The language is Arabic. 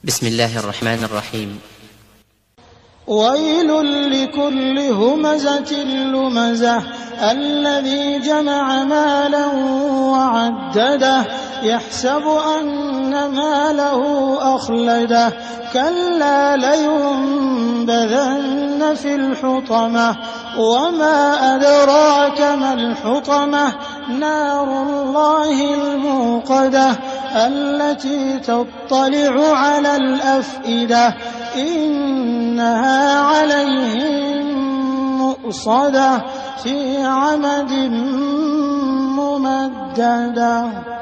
بسم الله الرحمن الرحيم. ويل لكل همزة لمزة الذي جمع مالا وعدده يحسب أن ماله أخلده كلا لينبذن في الحطمة وما أدراك ما الحطمة نار الله الموقدة التي تطلع على الأفئدة إنها عليهم مؤصدة في عمد ممددة.